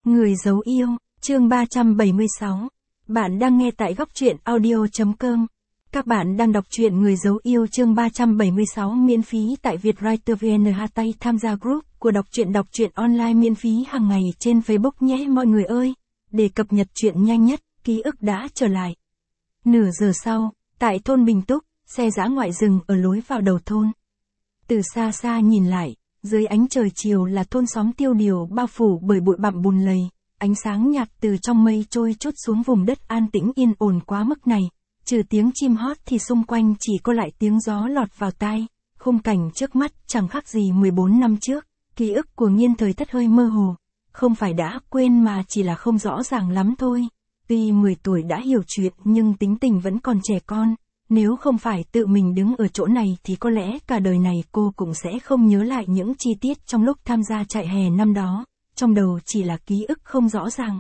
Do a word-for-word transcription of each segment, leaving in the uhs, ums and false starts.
Người giấu yêu, chương ba trăm bảy mươi sáu. Bạn đang nghe tại góc truyện audio chấm com. Các bạn đang đọc truyện Người giấu yêu chương ba trăm bảy mươi sáu miễn phí tại Vietwriter vê en. Tay tham gia group của đọc truyện đọc truyện online miễn phí hàng ngày trên Facebook nhé mọi người ơi. Để cập nhật truyện nhanh nhất, ký ức đã trở lại. Nửa giờ sau, tại thôn Bình Túc, xe dã ngoại rừng ở lối vào đầu thôn. Từ xa xa nhìn lại, dưới ánh trời chiều là thôn xóm tiêu điều bao phủ bởi bụi bặm bùn lầy, ánh sáng nhạt từ trong mây trôi trút xuống vùng đất an tĩnh yên ổn quá mức này, trừ tiếng chim hót thì xung quanh chỉ có lại tiếng gió lọt vào tai, khung cảnh trước mắt chẳng khác gì mười bốn năm trước, ký ức của Nghiên Thời Thất hơi mơ hồ, không phải đã quên mà chỉ là không rõ ràng lắm thôi, tuy mười tuổi đã hiểu chuyện nhưng tính tình vẫn còn trẻ con. Nếu không phải tự mình đứng ở chỗ này thì có lẽ cả đời này cô cũng sẽ không nhớ lại những chi tiết trong lúc tham gia chạy hè năm đó, trong đầu chỉ là ký ức không rõ ràng.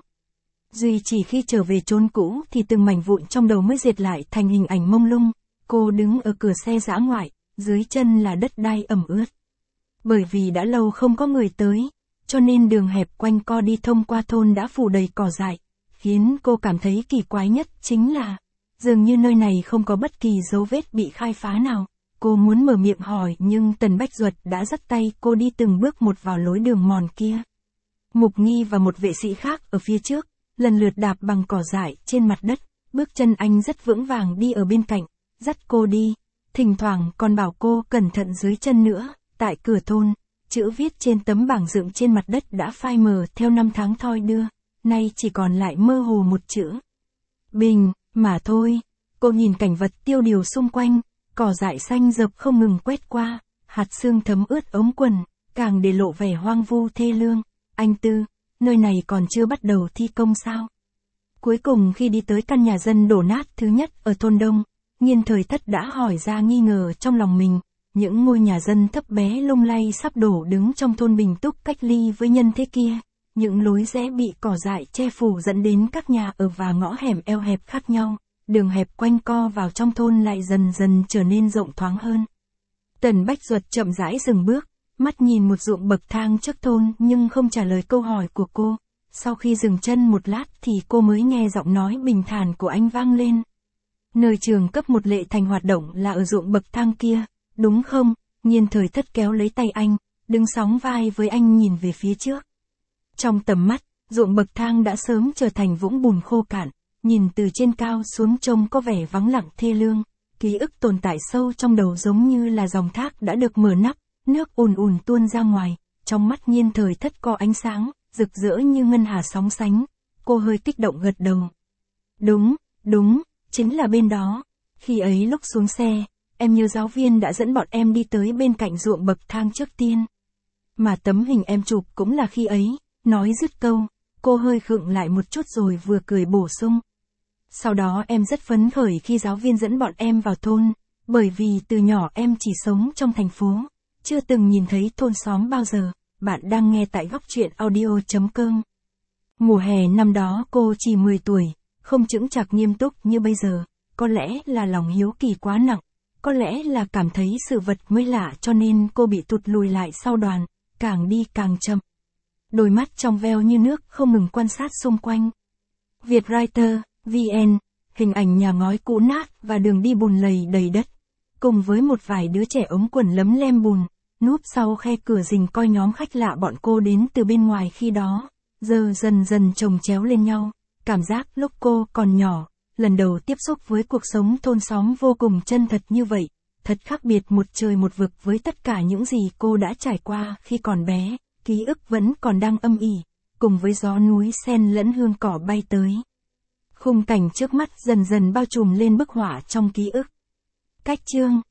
Duy chỉ khi trở về chốn cũ thì từng mảnh vụn trong đầu mới dệt lại thành hình ảnh mông lung, cô đứng ở cửa xe dã ngoại, dưới chân là đất đai ẩm ướt. Bởi vì đã lâu không có người tới, cho nên đường hẹp quanh co đi thông qua thôn đã phủ đầy cỏ dại, khiến cô cảm thấy kỳ quái nhất chính là dường như nơi này không có bất kỳ dấu vết bị khai phá nào. Cô muốn mở miệng hỏi nhưng Tần Bách Duật đã dắt tay cô đi từng bước một vào lối đường mòn kia. Mục Nghi và một vệ sĩ khác ở phía trước, lần lượt đạp bằng cỏ dại trên mặt đất, bước chân anh rất vững vàng đi ở bên cạnh, dắt cô đi, thỉnh thoảng còn bảo cô cẩn thận dưới chân nữa. Tại cửa thôn, chữ viết trên tấm bảng dựng trên mặt đất đã phai mờ theo năm tháng thoi đưa, nay chỉ còn lại mơ hồ một chữ Bình. Mà thôi, cô nhìn cảnh vật tiêu điều xung quanh, cỏ dại xanh rợp không ngừng quét qua, hạt sương thấm ướt ống quần, càng để lộ vẻ hoang vu thê lương. Anh Tư, nơi này còn chưa bắt đầu thi công sao? Cuối cùng khi đi tới căn nhà dân đổ nát thứ nhất ở thôn Đông, Nghiên Thời Thất đã hỏi ra nghi ngờ trong lòng mình. Những ngôi nhà dân thấp bé lung lay sắp đổ đứng trong thôn Bình Túc cách ly với nhân thế kia. Những lối rẽ bị cỏ dại che phủ dẫn đến các nhà ở và ngõ hẻm eo hẹp khác nhau, đường hẹp quanh co vào trong thôn lại dần dần trở nên rộng thoáng hơn. Tần Bách Duật chậm rãi dừng bước, mắt nhìn một ruộng bậc thang trước thôn nhưng không trả lời câu hỏi của cô. Sau khi dừng chân một lát thì cô mới nghe giọng nói bình thản của anh vang lên. Nơi trường cấp một Lệ Thành hoạt động là ở ruộng bậc thang kia, đúng không? Nghiên Thời Thất kéo lấy tay anh, đứng sóng vai với anh nhìn về phía trước. Trong tầm mắt, ruộng bậc thang đã sớm trở thành vũng bùn khô cạn, nhìn từ trên cao xuống trông có vẻ vắng lặng thê lương, ký ức tồn tại sâu trong đầu giống như là dòng thác đã được mở nắp, nước ùn ùn tuôn ra ngoài, trong mắt Nghiên Thời Thất có ánh sáng, rực rỡ như ngân hà sóng sánh, cô hơi kích động gật đầu. Đúng, đúng, chính là bên đó, khi ấy lúc xuống xe, em nhớ giáo viên đã dẫn bọn em đi tới bên cạnh ruộng bậc thang trước tiên. Mà tấm hình em chụp cũng là khi ấy. Nói dứt câu, cô hơi khựng lại một chút rồi vừa cười bổ sung. Sau đó em rất phấn khởi khi giáo viên dẫn bọn em vào thôn, bởi vì từ nhỏ em chỉ sống trong thành phố, chưa từng nhìn thấy thôn xóm bao giờ. Bạn đang nghe tại góc truyện audio chấm com. Mùa hè năm đó cô chỉ mười tuổi, không chững chạc nghiêm túc như bây giờ, có lẽ là lòng hiếu kỳ quá nặng, có lẽ là cảm thấy sự vật mới lạ cho nên cô bị tụt lùi lại sau đoàn, càng đi càng chậm. Đôi mắt trong veo như nước không ngừng quan sát xung quanh. Vietwriter vê en, hình ảnh nhà ngói cũ nát và đường đi bùn lầy đầy đất, cùng với một vài đứa trẻ ống quần lấm lem bùn, núp sau khe cửa rình coi nhóm khách lạ bọn cô đến từ bên ngoài khi đó, giờ dần dần chồng chéo lên nhau. Cảm giác lúc cô còn nhỏ, lần đầu tiếp xúc với cuộc sống thôn xóm vô cùng chân thật như vậy, thật khác biệt một trời một vực với tất cả những gì cô đã trải qua khi còn bé. Ký ức vẫn còn đang âm ỉ, cùng với gió núi sen lẫn hương cỏ bay tới. Khung cảnh trước mắt dần dần bao trùm lên bức họa trong ký ức. Cách chương